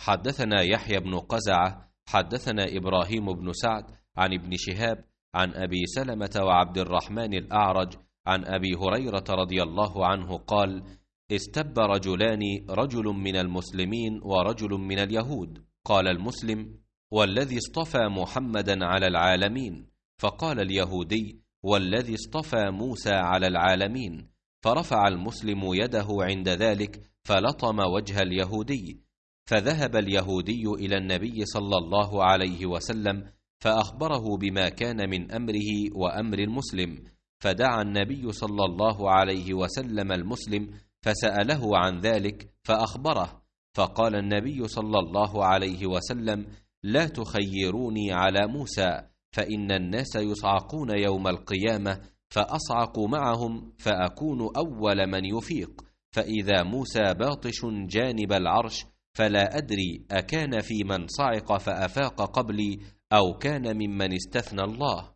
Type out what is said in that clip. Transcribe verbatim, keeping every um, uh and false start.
حدثنا يحيى بن قزعة حدثنا إبراهيم بن سعد عن ابن شهاب عن أبي سلمة وعبد الرحمن الأعرج عن أبي هريرة رضي الله عنه قال: استب رجلان، رجل من المسلمين ورجل من اليهود. قال المسلم: والذي اصطفى محمدا على العالمين. فقال اليهودي: والذي اصطفى موسى على العالمين. فرفع المسلم يده عند ذلك فلطم وجه اليهودي، فذهب اليهودي إلى النبي صلى الله عليه وسلم فأخبره بما كان من أمره وأمر المسلم، فدعا النبي صلى الله عليه وسلم المسلم فسأله عن ذلك فأخبره، فقال النبي صلى الله عليه وسلم: لا تخيروني على موسى، فإن الناس يصعقون يوم القيامة، فأصعق معهم فأكون أول من يفيق، فإذا موسى باطش جانب العرش فلا أدري أكان في من صعق فأفاق قبلي أو كان ممن استثنى الله.